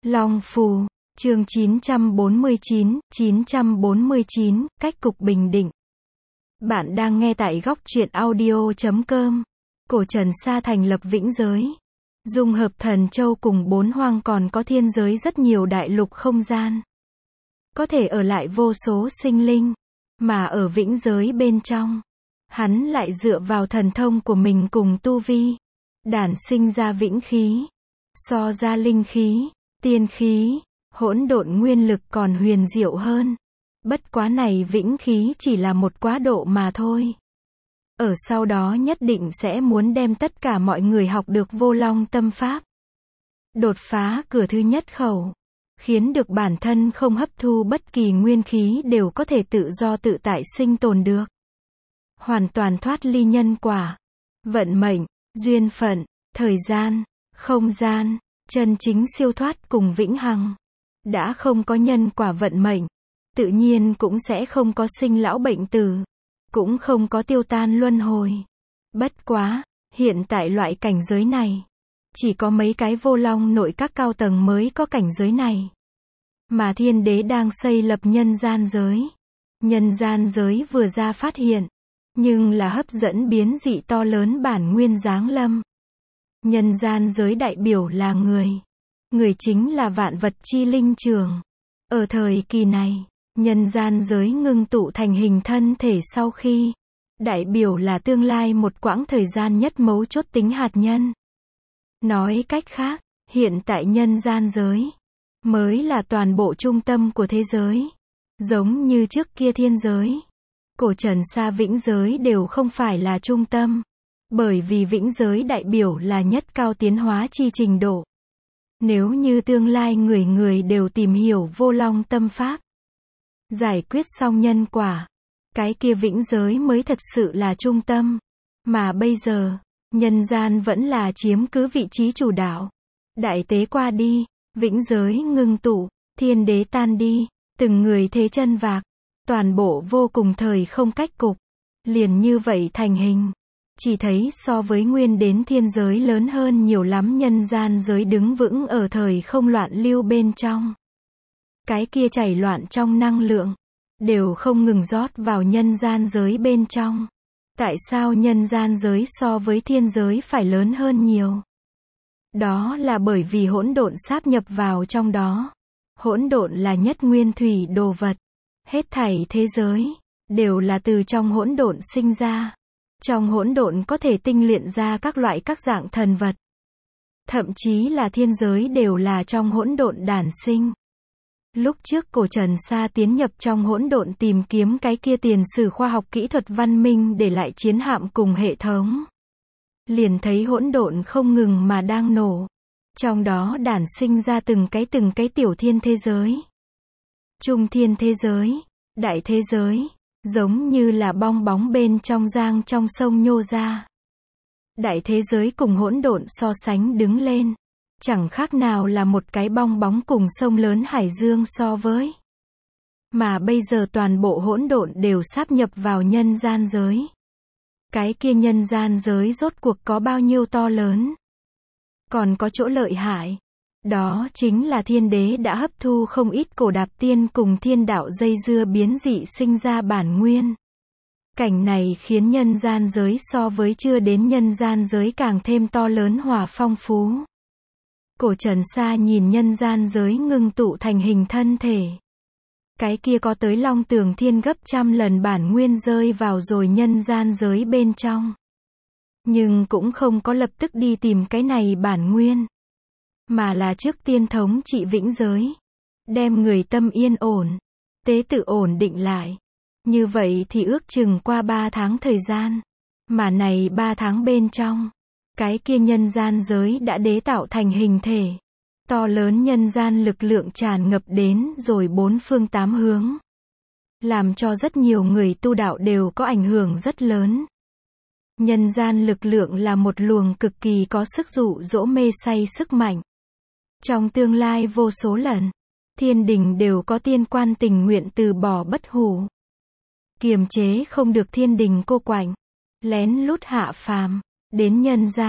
Long Phù, chương 949, cách cục bình định. Bạn đang nghe tại góc truyện audio.com. Cổ Trần Sa thành lập vĩnh giới. Dung hợp thần châu cùng 4 hoang còn có thiên giới rất nhiều đại lục không gian. Có thể ở lại vô số sinh linh. Mà ở vĩnh giới bên trong, hắn lại dựa vào thần thông của mình cùng tu vi. Đản sinh ra vĩnh khí. So ra linh khí, tiên khí, hỗn độn nguyên lực còn huyền diệu hơn. Bất quá này vĩnh khí chỉ là một quá độ mà thôi. Ở sau đó nhất định sẽ muốn đem tất cả mọi người học được vô long tâm pháp. Đột phá cửa thứ nhất khẩu. Khiến được bản thân không hấp thu bất kỳ nguyên khí đều có thể tự do tự tại sinh tồn được. Hoàn toàn thoát ly nhân quả, vận mệnh, duyên phận, thời gian, không gian, chân chính siêu thoát cùng vĩnh hằng. Đã không có nhân quả vận mệnh, tự nhiên cũng sẽ không có sinh lão bệnh tử, cũng không có tiêu tan luân hồi. Bất quá, hiện tại loại cảnh giới này, chỉ có mấy cái vô long nội các cao tầng mới có cảnh giới này. Mà thiên đế đang xây lập nhân gian giới. Nhân gian giới vừa ra phát hiện, nhưng là hấp dẫn biến dị to lớn bản nguyên giáng lâm. Nhân gian giới đại biểu là người. Người chính là vạn vật chi linh trường. Ở thời kỳ này, nhân gian giới ngưng tụ thành hình thân thể sau khi, đại biểu là tương lai một quãng thời gian nhất mấu chốt tính hạt nhân. Nói cách khác, hiện tại nhân gian giới mới là toàn bộ trung tâm của thế giới. Giống như trước kia thiên giới, Cổ Trần Sa vĩnh giới đều không phải là trung tâm. Bởi vì vĩnh giới đại biểu là nhất cao tiến hóa chi trình độ. Nếu như tương lai người người đều tìm hiểu vô long tâm pháp, giải quyết xong nhân quả, cái kia vĩnh giới mới thật sự là trung tâm. Mà bây giờ, nhân gian vẫn là chiếm cứ vị trí chủ đạo. Đại tế qua đi, vĩnh giới ngưng tụ, thiên đế tan đi, từng người thế chân vạc, toàn bộ vô cùng thời không cách cục, liền như vậy thành hình. Chỉ thấy so với nguyên đến thiên giới lớn hơn nhiều lắm, nhân gian giới đứng vững ở thời không loạn lưu bên trong. Cái kia chảy loạn trong năng lượng, đều không ngừng rót vào nhân gian giới bên trong. Tại sao nhân gian giới so với thiên giới phải lớn hơn nhiều? Đó là bởi vì hỗn độn sáp nhập vào trong đó. Hỗn độn là nhất nguyên thủy đồ vật. Hết thảy thế giới đều là từ trong hỗn độn sinh ra. Trong hỗn độn có thể tinh luyện ra các loại các dạng thần vật. Thậm chí là thiên giới đều là trong hỗn độn đản sinh. Lúc trước Cổ Trần Sa tiến nhập trong hỗn độn tìm kiếm cái kia tiền sử khoa học kỹ thuật văn minh để lại chiến hạm cùng hệ thống. Liền thấy hỗn độn không ngừng mà đang nổ. Trong đó đản sinh ra từng cái tiểu thiên thế giới. Trung thiên thế giới, đại thế giới, giống như là bong bóng bên trong giang trong sông nhô ra. Đại thế giới cùng hỗn độn so sánh đứng lên, chẳng khác nào là một cái bong bóng cùng sông lớn hải dương so với. Mà bây giờ toàn bộ hỗn độn đều sáp nhập vào nhân gian giới. Cái kia nhân gian giới rốt cuộc có bao nhiêu to lớn? Còn có chỗ lợi hại. Đó chính là thiên đế đã hấp thu không ít cổ đạp tiên cùng thiên đạo dây dưa biến dị sinh ra bản nguyên. Cảnh này khiến nhân gian giới so với chưa đến nhân gian giới càng thêm to lớn hòa phong phú. Cổ Trần Sa nhìn nhân gian giới ngưng tụ thành hình thân thể. Cái kia có tới long tường thiên gấp trăm lần bản nguyên rơi vào rồi nhân gian giới bên trong. Nhưng cũng không có lập tức đi tìm cái này bản nguyên. Mà là trước tiên thống trị vĩnh giới. Đem người tâm yên ổn. Tế tự ổn định lại. Như vậy thì ước chừng qua 3 tháng thời gian. Mà này 3 tháng bên trong, cái kia nhân gian giới đã đế tạo thành hình thể. To lớn nhân gian lực lượng tràn ngập đến rồi 4 phương 8 hướng. Làm cho rất nhiều người tu đạo đều có ảnh hưởng rất lớn. Nhân gian lực lượng là một luồng cực kỳ có sức dụ dỗ mê say sức mạnh. Trong tương lai vô số lần, thiên đình đều có tiên quan tình nguyện từ bỏ bất hủ. Kiềm chế không được thiên đình cô quạnh, lén lút hạ phàm, đến nhân gian,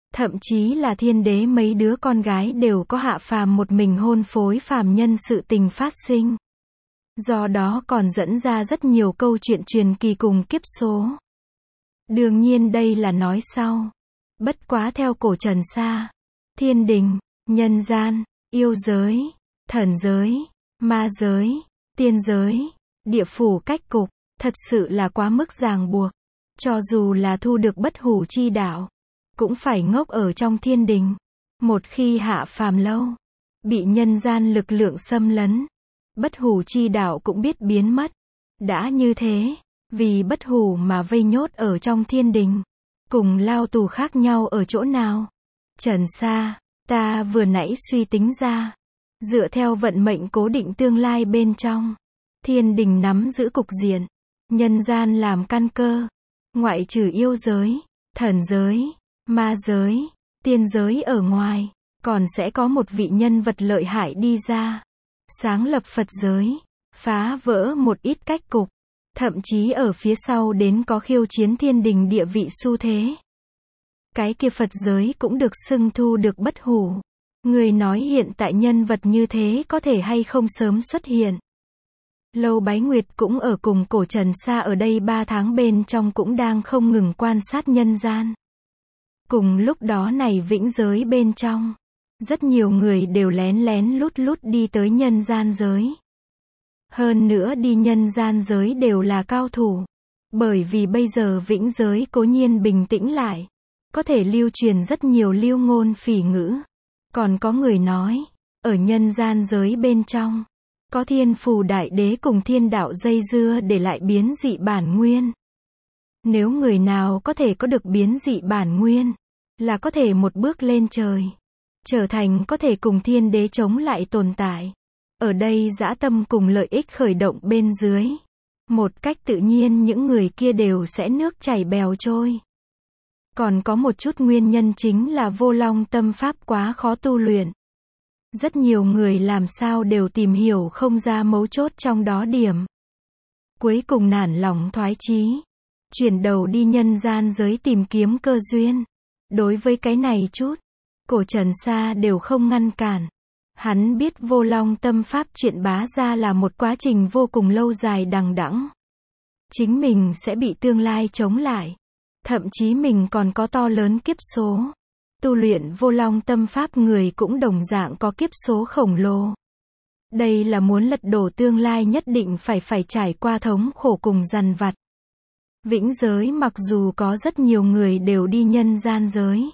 Thậm chí là thiên đế mấy đứa con gái đều có hạ phàm một mình hôn phối phàm nhân sự tình phát sinh. Do đó còn dẫn ra rất nhiều câu chuyện truyền kỳ cùng kiếp số. Đương nhiên đây là nói sau. Bất quá theo cổ Trần Sa, thiên đình, nhân gian, yêu giới, thần giới, ma giới, tiên giới, địa phủ cách cục, thật sự là quá mức ràng buộc. Cho dù là thu được bất hủ chi đạo, cũng phải ngốc ở trong thiên đình. Một khi hạ phàm lâu, bị nhân gian lực lượng xâm lấn, bất hủ chi đạo cũng biết biến mất. Đã như thế, vì bất hủ mà vây nhốt ở trong thiên đình, cùng lao tù khác nhau ở chỗ nào? Trần Sa, ta vừa nãy suy tính ra, dựa theo vận mệnh cố định tương lai bên trong, thiên đình nắm giữ cục diện, nhân gian làm căn cơ, ngoại trừ yêu giới, thần giới, ma giới, tiên giới ở ngoài, còn sẽ có một vị nhân vật lợi hại đi ra, sáng lập Phật giới, phá vỡ một ít cách cục, thậm chí ở phía sau đến có khiêu chiến thiên đình địa vị xu thế. Cái kia Phật giới cũng được xưng thu được bất hủ. Người nói hiện tại nhân vật như thế có thể hay không sớm xuất hiện. Lâu Bái Nguyệt cũng ở cùng cổ Trần Sa ở đây 3 tháng bên trong cũng đang không ngừng quan sát nhân gian. Cùng lúc đó này vĩnh giới bên trong, rất nhiều người đều lén lén lút lút đi tới nhân gian giới. Hơn nữa đi nhân gian giới đều là cao thủ. Bởi vì bây giờ vĩnh giới cố nhiên bình tĩnh lại, có thể lưu truyền rất nhiều lưu ngôn phỉ ngữ. Còn có người nói, ở nhân gian giới bên trong, có thiên phù đại đế cùng thiên đạo dây dưa để lại biến dị bản nguyên. Nếu người nào có thể có được biến dị bản nguyên, là có thể một bước lên trời, trở thành có thể cùng thiên đế chống lại tồn tại. Ở đây dã tâm cùng lợi ích khởi động bên dưới. Một cách tự nhiên những người kia đều sẽ nước chảy bèo trôi. Còn có một chút nguyên nhân chính là vô long tâm pháp quá khó tu luyện. Rất nhiều người làm sao đều tìm hiểu không ra mấu chốt trong đó điểm. Cuối cùng nản lòng thoái chí, chuyển đầu đi nhân gian giới tìm kiếm cơ duyên. Đối với cái này chút, cổ Trần Sa đều không ngăn cản. Hắn biết vô long tâm pháp chuyện bá ra là một quá trình vô cùng lâu dài đằng đẵng. Chính mình sẽ bị tương lai chống lại. Thậm chí mình còn có to lớn kiếp số. Tu luyện vô long tâm pháp người cũng đồng dạng có kiếp số khổng lồ. Đây là muốn lật đổ tương lai nhất định phải trải qua thống khổ cùng dằn vặt. Vĩnh giới mặc dù có rất nhiều người đều đi nhân gian giới.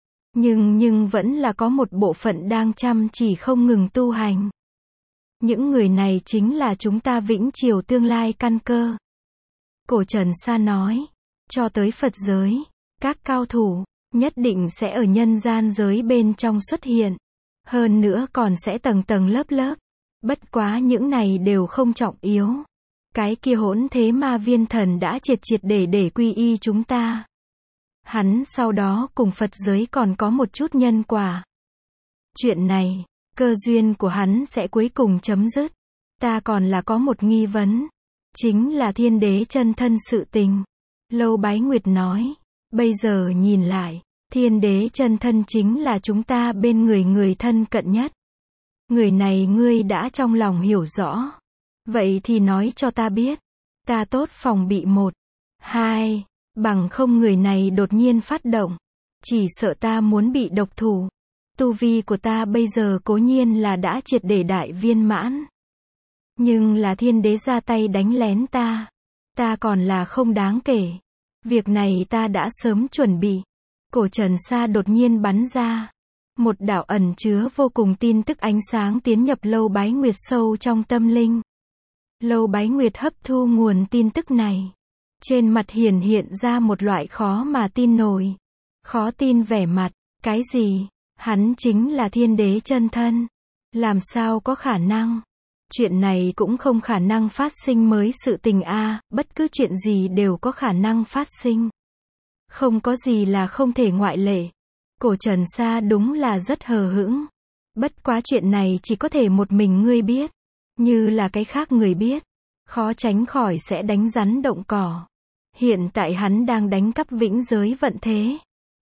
Nhưng vẫn là có một bộ phận đang chăm chỉ không ngừng tu hành. Những người này chính là chúng ta vĩnh triều tương lai căn cơ. Cổ Trần Sa nói, cho tới Phật giới, các cao thủ, nhất định sẽ ở nhân gian giới bên trong xuất hiện. Hơn nữa còn sẽ tầng tầng lớp lớp. Bất quá những này đều không trọng yếu. Cái kia hỗn thế ma viên thần đã triệt để quy y chúng ta. Hắn sau đó cùng Phật giới còn có một chút nhân quả. Chuyện này, cơ duyên của hắn sẽ cuối cùng chấm dứt. Ta còn là có một nghi vấn. Chính là thiên đế chân thân sự tình. Lâu Bái Nguyệt nói, bây giờ nhìn lại, thiên đế chân thân chính là chúng ta bên người thân cận nhất. Người này ngươi đã trong lòng hiểu rõ. Vậy thì nói cho ta biết. Ta tốt phòng bị 1, 2, bằng không người này đột nhiên phát động. Chỉ sợ ta muốn bị độc thủ. Tu vi của ta bây giờ cố nhiên là đã triệt để đại viên mãn. Nhưng là thiên đế ra tay đánh lén ta. Ta còn là không đáng kể. Việc này ta đã sớm chuẩn bị. Cổ Trần Sa đột nhiên bắn ra. Một đạo ẩn chứa vô cùng tin tức ánh sáng tiến nhập Lâu Bái Nguyệt sâu trong tâm linh. Lâu Bái Nguyệt hấp thu nguồn tin tức này. Trên mặt hiện ra một loại khó mà tin nổi. Khó tin vẻ mặt. Cái gì? Hắn chính là thiên đế chân thân. Làm sao có khả năng? Chuyện này cũng không khả năng phát sinh mới sự tình a, bất cứ chuyện gì đều có khả năng phát sinh. Không có gì là không thể ngoại lệ. Cổ Trần Sa đúng là rất hờ hững. Bất quá chuyện này chỉ có thể một mình ngươi biết. Như là cái khác người biết, khó tránh khỏi sẽ đánh rắn động cỏ. Hiện tại hắn đang đánh cắp vĩnh giới vận thế.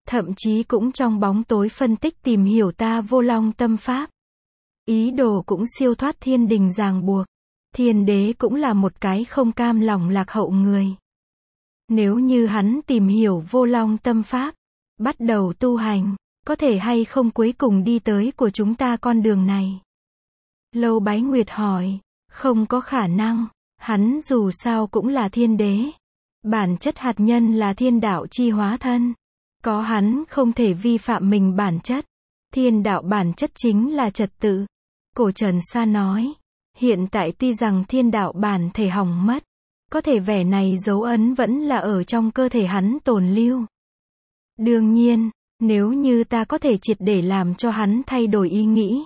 thậm chí cũng trong bóng tối phân tích tìm hiểu ta vô long tâm pháp. Ý đồ cũng siêu thoát thiên đình ràng buộc. Thiên đế cũng là một cái không cam lòng lạc hậu người. Nếu như hắn tìm hiểu vô long tâm pháp, bắt đầu tu hành, có thể hay không cuối cùng đi tới của chúng ta con đường này? Lâu Bái Nguyệt hỏi, không có khả năng, hắn dù sao cũng là thiên đế. Bản chất hạt nhân là thiên đạo chi hóa thân. Có hắn không thể vi phạm mình bản chất. Thiên đạo bản chất chính là trật tự. Cổ Trần Sa nói, hiện tại tuy rằng thiên đạo bản thể hỏng mất, có thể vẻ này dấu ấn vẫn là ở trong cơ thể hắn tồn lưu. Đương nhiên, nếu như ta có thể triệt để làm cho hắn thay đổi ý nghĩ,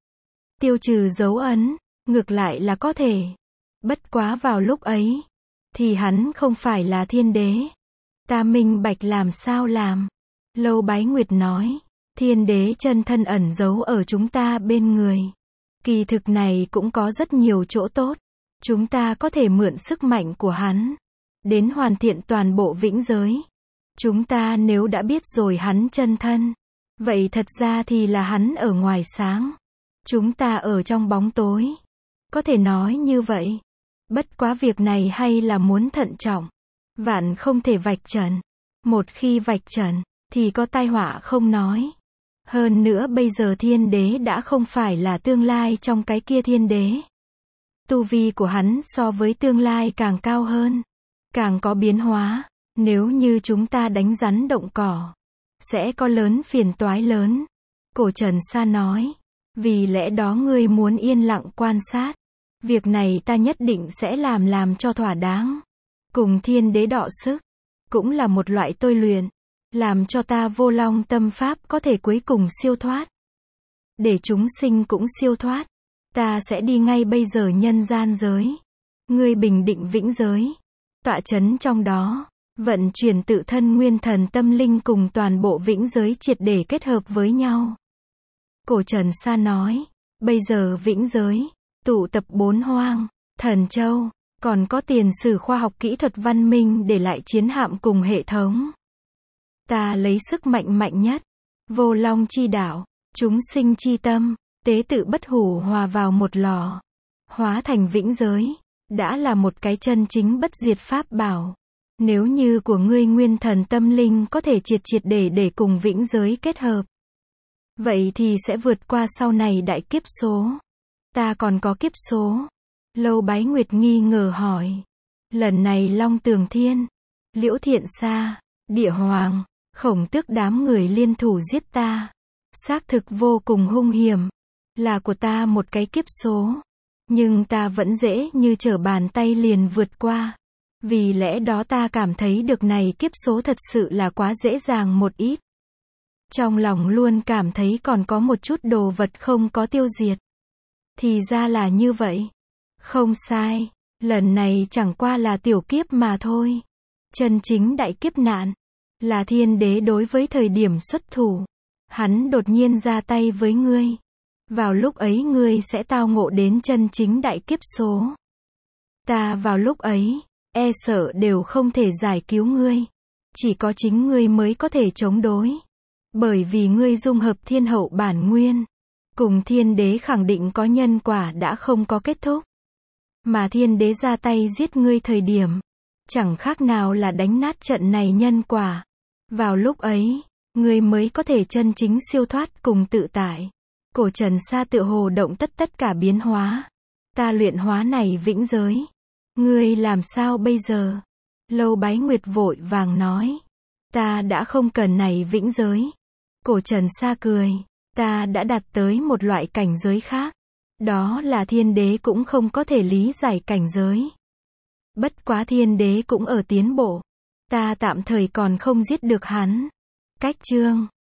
tiêu trừ dấu ấn, ngược lại là có thể. Bất quá vào lúc ấy, thì hắn không phải là thiên đế. Ta minh bạch làm sao làm. Lâu Bái Nguyệt nói, thiên đế chân thân ẩn giấu ở chúng ta bên người. Kỳ thực này cũng có rất nhiều chỗ tốt. Chúng ta có thể mượn sức mạnh của hắn, đến hoàn thiện toàn bộ vĩnh giới. Chúng ta nếu đã biết rồi hắn chân thân, vậy thật ra thì là hắn ở ngoài sáng. Chúng ta ở trong bóng tối. Có thể nói như vậy. Bất quá việc này hay là muốn thận trọng. Vạn không thể vạch trần. Một khi vạch trần, thì có tai họa không nói. Hơn nữa bây giờ thiên đế đã không phải là tương lai trong cái kia thiên đế. Tu vi của hắn so với tương lai càng cao hơn, càng có biến hóa. Nếu như chúng ta đánh rắn động cỏ, sẽ có lớn phiền toái lớn. Cổ Trần Sa nói, vì lẽ đó ngươi muốn yên lặng quan sát. Việc này ta nhất định sẽ làm cho thỏa đáng. Cùng thiên đế đọ sức, cũng là một loại tôi luyện, làm cho ta vô long tâm pháp có thể cuối cùng siêu thoát. Để chúng sinh cũng siêu thoát. Ta sẽ đi ngay bây giờ nhân gian giới. Ngươi bình định vĩnh giới. Tọa chấn trong đó. Vận chuyển tự thân nguyên thần tâm linh cùng toàn bộ vĩnh giới triệt để kết hợp với nhau. Cổ Trần Sa nói. Bây giờ vĩnh giới. Tụ tập 4 hoang. Thần châu. Còn có tiền sử khoa học kỹ thuật văn minh để lại chiến hạm cùng hệ thống. Ta lấy sức mạnh mạnh nhất. Vô long chi đạo. Chúng sinh chi tâm. Tế tự bất hủ hòa vào một lò. Hóa thành vĩnh giới. Đã là một cái chân chính bất diệt pháp bảo. Nếu như của ngươi nguyên thần tâm linh có thể triệt để cùng vĩnh giới kết hợp, vậy thì sẽ vượt qua sau này đại kiếp số. Ta còn có kiếp số. Lâu Bái Nguyệt nghi ngờ hỏi. Lần này Long Tường Thiên, Liễu Thiện Sa, Địa Hoàng, Khổng Tước đám người liên thủ giết ta. Xác thực vô cùng hung hiểm. Là của ta một cái kiếp số. Nhưng ta vẫn dễ như trở bàn tay liền vượt qua. Vì lẽ đó ta cảm thấy được này kiếp số thật sự là quá dễ dàng một ít. Trong lòng luôn cảm thấy còn có một chút đồ vật không có tiêu diệt. Thì ra là như vậy. Không sai. Lần này chẳng qua là tiểu kiếp mà thôi. Chân chính đại kiếp nạn. Là thiên đế đối với thời điểm xuất thủ. Hắn đột nhiên ra tay với ngươi. Vào lúc ấy ngươi sẽ tao ngộ đến chân chính đại kiếp số. Ta vào lúc ấy, e sợ đều không thể giải cứu ngươi. Chỉ có chính ngươi mới có thể chống đối. Bởi vì ngươi dung hợp thiên hậu bản nguyên. Cùng thiên đế khẳng định có nhân quả đã không có kết thúc. Mà thiên đế ra tay giết ngươi thời điểm. Chẳng khác nào là đánh nát trận này nhân quả. Vào lúc ấy, ngươi mới có thể chân chính siêu thoát cùng tự tại. Cổ Trần Sa tựa hồ động tất cả biến hóa. Ta luyện hóa này vĩnh giới. Ngươi làm sao bây giờ? Lâu Bái Nguyệt vội vàng nói. Ta đã không cần này vĩnh giới. Cổ Trần Sa cười. Ta đã đạt tới một loại cảnh giới khác. Đó là thiên đế cũng không có thể lý giải cảnh giới. Bất quá thiên đế cũng ở tiến bộ. Ta tạm thời còn không giết được hắn. Cách chương